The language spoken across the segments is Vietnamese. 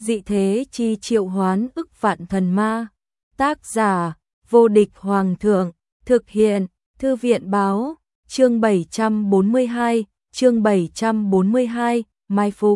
Dị thế chi triệu hoán ức vạn thần ma. Tác giả: Vô địch hoàng thượng. Thực hiện: Thư viện báo. Chương 742, mai phục.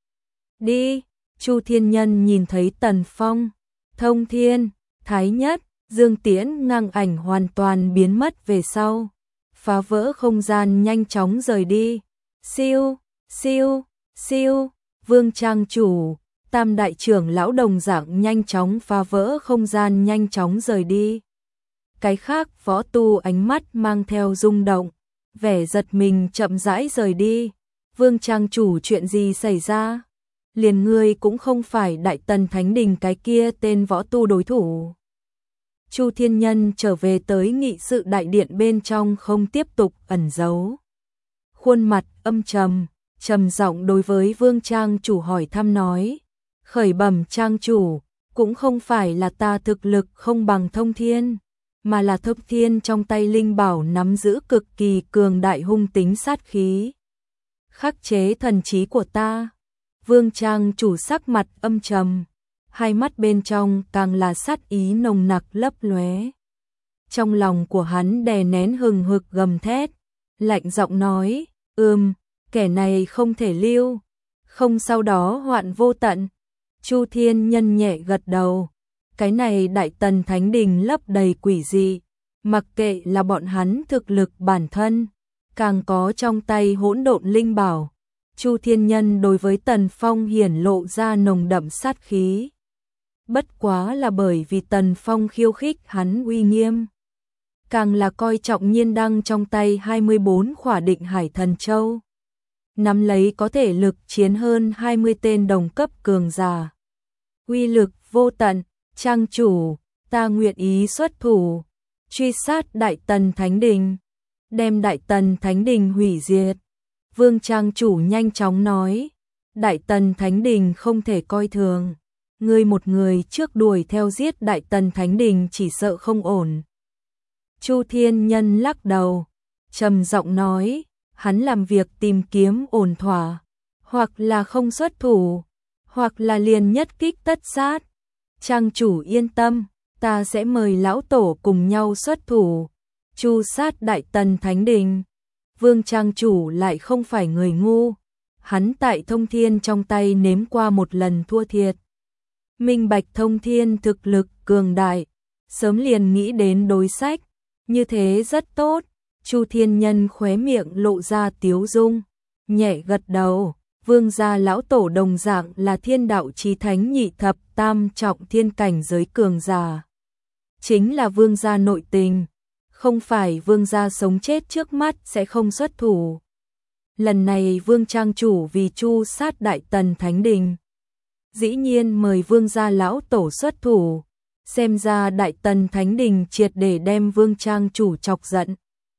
Đi. Chu Thiên Nhân nhìn thấy Tần Phong, Thông Thiên, Thái Nhất, Dương Tiễn ngang ảnh hoàn toàn biến mất về sau, phá vỡ không gian nhanh chóng rời đi. Siêu, siêu, siêu. Vương Trang chủ, Tam đại trưởng lão đồng dạng nhanh chóng phá vỡ không gian nhanh chóng rời đi. Cái khác võ tu ánh mắt mang theo rung động, vẻ giật mình chậm rãi rời đi. Vương Trang chủ, chuyện gì xảy ra? Liền ngươi cũng không phải Đại Tần Thánh Đình cái kia tên võ tu đối thủ. Chu Thiên Nhân trở về tới nghị sự đại điện bên trong, không tiếp tục ẩn giấu. Khuôn mặt âm trầm, trầm giọng đối với Vương Trang chủ hỏi thăm nói: khởi bẩm Trang chủ, cũng không phải là ta thực lực không bằng Thông Thiên, mà là Thông Thiên trong tay linh bảo nắm giữ cực kỳ cường đại hung tính sát khí, khắc chế thần trí của ta. Vương Trang chủ sắc mặt âm trầm, hai mắt bên trong càng là sát ý nồng nặc lấp lóe. Trong lòng của hắn đè nén hừng hực gầm thét, lạnh giọng nói: kẻ này không thể lưu, không sau đó hoạn vô tận. Chu Thiên Nhân nhẹ gật đầu, cái này Đại Tần Thánh Đình lấp đầy quỷ dị, mặc kệ là bọn hắn thực lực bản thân, càng có trong tay hỗn độn linh bảo. Chu Thiên Nhân đối với Tần Phong hiển lộ ra nồng đậm sát khí. Bất quá là bởi vì Tần Phong khiêu khích hắn uy nghiêm, càng là coi trọng nhiên đăng trong tay 24 khỏa Định Hải Thần Châu, nắm lấy có thể lực chiến hơn 20 tên đồng cấp cường giả. Uy lực vô tận. Trang chủ, ta nguyện ý xuất thủ, truy sát Đại Tần Thánh Đình, đem Đại Tần Thánh Đình hủy diệt. Vương Trang chủ nhanh chóng nói: Đại Tần Thánh Đình không thể coi thường, ngươi một người trước đuổi theo giết Đại Tần Thánh Đình chỉ sợ không ổn. Chu Thiên Nhân lắc đầu, trầm giọng nói: hắn làm việc tìm kiếm ổn thỏa, hoặc là không xuất thủ, hoặc là liền nhất kích tất sát. Trang chủ yên tâm, ta sẽ mời lão tổ cùng nhau xuất thủ, tru sát Đại Tần Thánh Đình. Vương Trang chủ lại không phải người ngu, hắn tại Thông Thiên trong tay nếm qua một lần thua thiệt, minh bạch Thông Thiên thực lực cường đại, sớm liền nghĩ đến đối sách, như thế rất tốt. Chu Thiên Nhân khóe miệng lộ ra tiếu dung, nhẹ gật đầu. Vương gia lão tổ đồng dạng là thiên đạo chí thánh nhị thập tam trọng thiên cảnh giới cường giả, chính là vương gia nội tình, không phải vương gia sống chết trước mắt sẽ không xuất thủ. Lần này Vương Trang chủ vì chu sát Đại Tần Thánh Đình, dĩ nhiên mời vương gia lão tổ xuất thủ, xem ra Đại Tần Thánh Đình triệt để đem Vương Trang chủ chọc giận.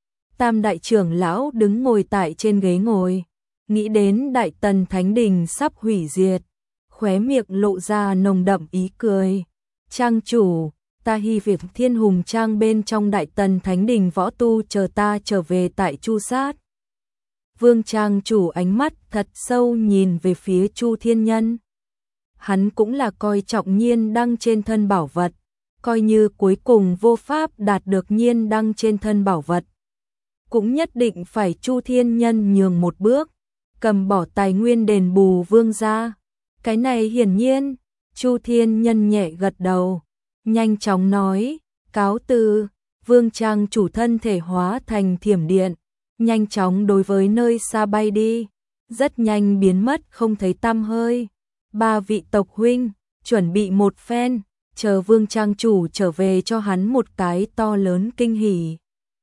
Tam đại trưởng lão đứng ngồi tại trên ghế ngồi, nghĩ đến Đại Tần Thánh Đình sắp hủy diệt, khóe miệng lộ ra nồng đậm ý cười. Trang chủ, ta hy vọng Thiên Hùng Trang bên trong Đại Tần Thánh Đình võ tu chờ ta trở về tại chu sát. Vương Trang chủ ánh mắt thật sâu nhìn về phía Chu Thiên Nhân. Hắn cũng là coi trọng nhiên đăng trên thân bảo vật, coi như cuối cùng vô pháp đạt được nhiên đăng trên thân bảo vật, cũng nhất định phải Chu Thiên Nhân nhường một bước, cầm bỏ tài nguyên đền bù vương gia. Cái này hiển nhiên. Chu Thiên Nhân nhẹ gật đầu, nhanh chóng nói: cáo từ. Vương Trang chủ thân thể hóa thành thiểm điện, nhanh chóng đối với nơi xa bay đi, rất nhanh biến mất không thấy tăm hơi. Ba vị tộc huynh, chuẩn bị một phen, chờ Vương Trang chủ trở về cho hắn một cái to lớn kinh hỉ.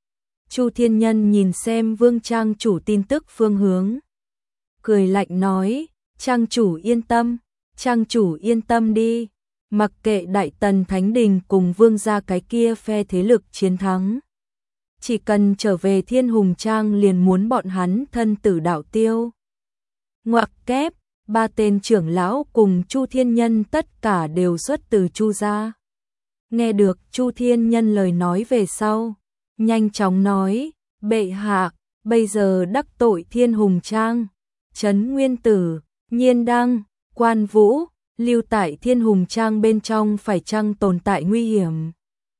Chu Thiên Nhân nhìn xem Vương Trang chủ tin tức phương hướng, cười lạnh nói: Trang chủ yên tâm, Trang chủ yên tâm đi, mặc kệ Đại Tần Thánh Đình cùng vương gia cái kia phe thế lực chiến thắng, chỉ cần trở về Thiên Hùng Trang liền muốn bọn hắn thân tử đạo tiêu. Ngoặc kép, ba tên trưởng lão cùng Chu Thiên Nhân tất cả đều xuất từ Chu gia. Nghe được Chu Thiên Nhân lời nói về sau, nhanh chóng nói: bệ hạ, bây giờ đắc tội Thiên Hùng Trang, Trấn Nguyên Tử, Nhiên Đăng, Quan Vũ, lưu tại Thiên Hùng Trang bên trong phải chăng tồn tại nguy hiểm.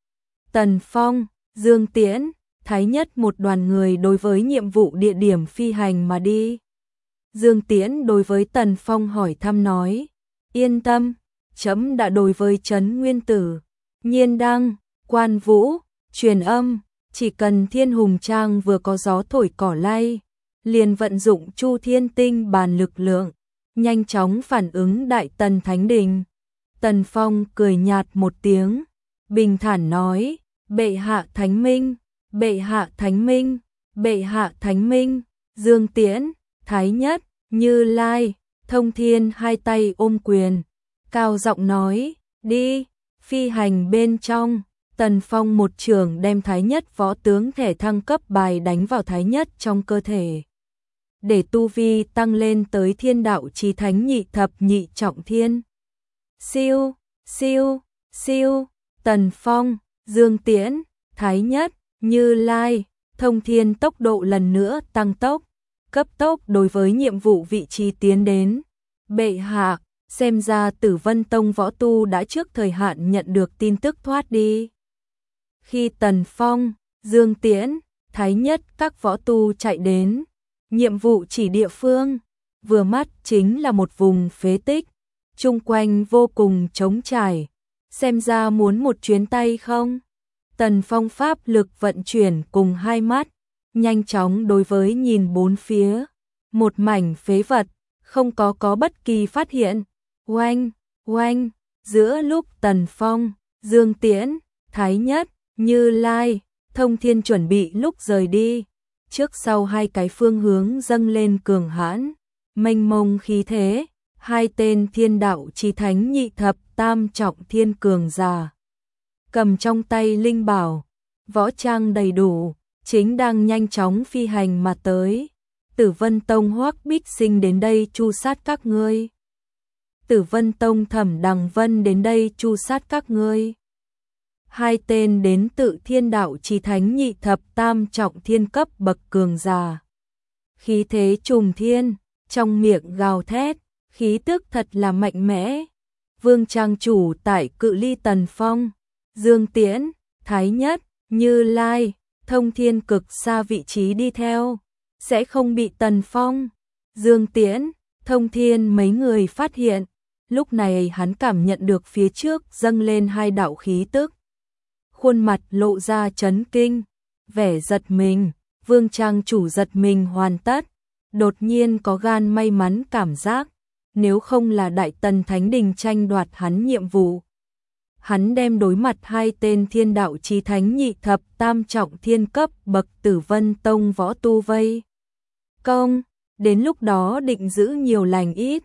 Tần Phong, Dương Tiễn, Thái Nhất một đoàn người đối với nhiệm vụ địa điểm phi hành mà đi. Dương Tiễn đối với Tần Phong hỏi thăm nói, yên tâm, trẫm đã đối với Trấn Nguyên Tử, Nhiên Đăng, Quan Vũ, truyền âm, chỉ cần Thiên Hùng Trang vừa có gió thổi cỏ lay, liền vận dụng Chu Thiên Tinh bàn lực lượng, nhanh chóng phản ứng Đại Tần Thánh Đình. Tần Phong cười nhạt một tiếng, bình thản nói, bệ hạ thánh minh, bệ hạ thánh minh, bệ hạ thánh minh. Dương Tiễn, Thái Nhất, Như Lai, Thông Thiên hai tay ôm quyền, cao giọng nói, đi, phi hành bên trong. Tần Phong một trường đem Thái Nhất võ tướng thể thăng cấp bài đánh vào Thái Nhất trong cơ thể, để tu vi tăng lên tới Thiên Đạo Chí Thánh nhị thập nhị trọng thiên. Siêu, siêu, siêu. Tần Phong, Dương Tiễn, Thái Nhất, Như Lai, Thông Thiên tốc độ lần nữa tăng tốc, cấp tốc đối với nhiệm vụ vị trí tiến đến. Bệ hạ, xem ra Tử Vân Tông võ tu đã trước thời hạn nhận được tin tức thoát đi. Khi Tần Phong, Dương Tiễn, Thái Nhất các võ tu chạy đến, nhiệm vụ chỉ địa phương, vừa mắt chính là một vùng phế tích, chung quanh vô cùng trống trải, xem ra muốn một chuyến tay không? Tần Phong pháp lực vận chuyển cùng hai mắt, nhanh chóng đối với nhìn bốn phía, một mảnh phế vật, không có bất kỳ phát hiện. Oanh, oanh, giữa lúc Tần Phong, Dương Tiễn, Thái Nhất, Như Lai, Thông Thiên chuẩn bị lúc rời đi, trước sau hai cái phương hướng dâng lên cường hãn, mênh mông khí thế, hai tên Thiên Đạo Chí Thánh nhị thập tam trọng thiên cường giả, cầm trong tay linh bảo, võ trang đầy đủ, chính đang nhanh chóng phi hành mà tới. Tử Vân Tông Hoắc Bích Sinh đến đây tru sát các ngươi. Tử Vân Tông Thẩm Đằng Vân đến đây tru sát các ngươi. Hai tên đến tự Thiên Đạo Chí Thánh nhị thập tam trọng thiên cấp bậc cường giả. Khí thế trùng thiên, trong miệng gào thét, khí tức thật là mạnh mẽ. Vương trang chủ tại cự ly Tần Phong, Dương Tiễn, Thái Nhất, Như Lai, Thông Thiên cực xa vị trí đi theo, sẽ không bị Tần Phong, Dương Tiễn, Thông Thiên mấy người phát hiện. Lúc này hắn cảm nhận được phía trước dâng lên hai đạo khí tức. Khuôn mặt lộ ra chấn kinh, vẻ giật mình, Vương trang chủ giật mình hoàn tất, đột nhiên có gan may mắn cảm giác, nếu không là Đại Tần Thánh Đình tranh đoạt hắn nhiệm vụ, hắn đem đối mặt hai tên Thiên Đạo Chí Thánh nhị thập tam trọng thiên cấp bậc Tử Vân Tông võ tu vây công, đến lúc đó định giữ nhiều lành ít,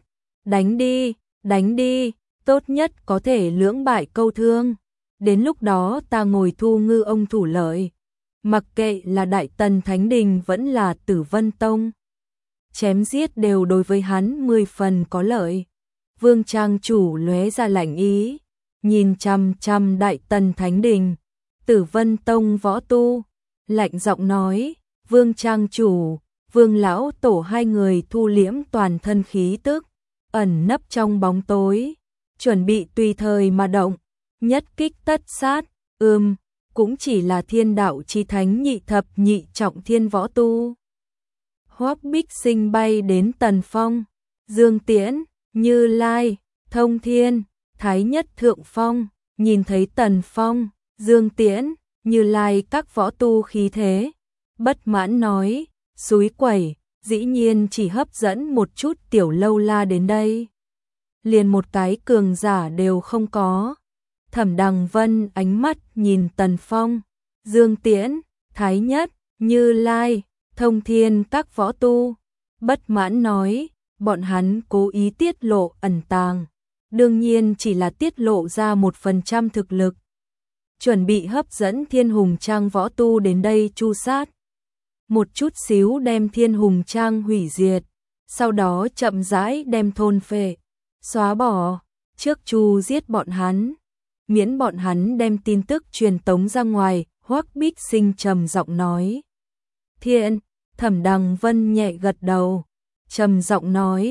đánh đi, tốt nhất có thể lưỡng bại câu thương, đến lúc đó ta ngồi thu ngư ông thủ lợi, mặc kệ là Đại Tần Thánh Đình vẫn là Tử Vân Tông, chém giết đều đối với hắn 10 phần có lợi. Vương trang chủ lóe ra lạnh ý, nhìn chằm chằm Đại Tần Thánh Đình, Tử Vân Tông võ tu, lạnh giọng nói, Vương trang chủ, Vương lão tổ hai người thu liễm toàn thân khí tức, ẩn nấp trong bóng tối, chuẩn bị tùy thời mà động, nhất kích tất sát. Cũng chỉ là Thiên Đạo Chí Thánh nhị thập nhị trọng thiên võ tu. Hoắc Bích Sinh bay đến Tần Phong, Dương Tiễn, Như Lai, Thông Thiên, Thái Nhất thượng phong, nhìn thấy Tần Phong, Dương Tiễn, Như Lai các võ tu khí thế, bất mãn nói, xúi quẩy, dĩ nhiên chỉ hấp dẫn một chút tiểu lâu la đến đây, liền một cái cường giả đều không có. Thẩm Đằng Vân ánh mắt nhìn Tần Phong, Dương Tiễn, Thái Nhất, Như Lai, Thông Thiên các võ tu, bất mãn nói, bọn hắn cố ý tiết lộ ẩn tàng, đương nhiên chỉ là tiết lộ ra 1% thực lực, chuẩn bị hấp dẫn Thiên Hùng Trang võ tu đến đây tru sát, một chút xíu đem Thiên Hùng Trang hủy diệt, sau đó chậm rãi đem thôn phệ, xóa bỏ, trước tru giết bọn hắn, miễn bọn hắn đem tin tức truyền tống ra ngoài. Hoắc Bích Sinh trầm giọng nói. Thiện. Thẩm Đằng Vân nhẹ gật đầu, trầm giọng nói,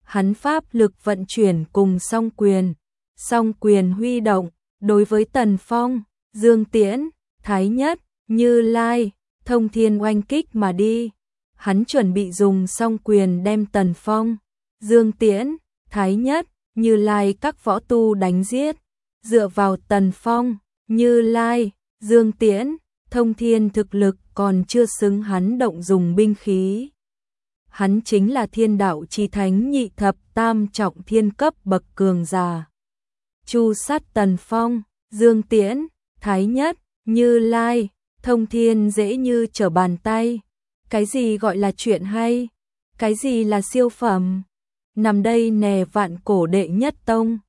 hắn pháp lực vận chuyển cùng song quyền huy động, đối với Tần Phong, Dương Tiễn, Thái Nhất, Như Lai, Thông Thiên oanh kích mà đi. Hắn chuẩn bị dùng song quyền đem Tần Phong, Dương Tiễn, Thái Nhất, Như Lai các võ tu đánh giết. Dựa vào Tần Phong, Như Lai, Dương Tiễn, Thông Thiên thực lực còn chưa xứng hắn động dùng binh khí. Hắn chính là thiên đạo chi thánh nhị thập tam trọng thiên cấp bậc cường giả. Chu sát Tần Phong, Dương Tiễn, Thái Nhất, Như Lai, Thông Thiên dễ như trở bàn tay. Cái gì gọi là chuyện hay? Cái gì là siêu phẩm? Nằm đây nè vạn cổ đệ nhất tông.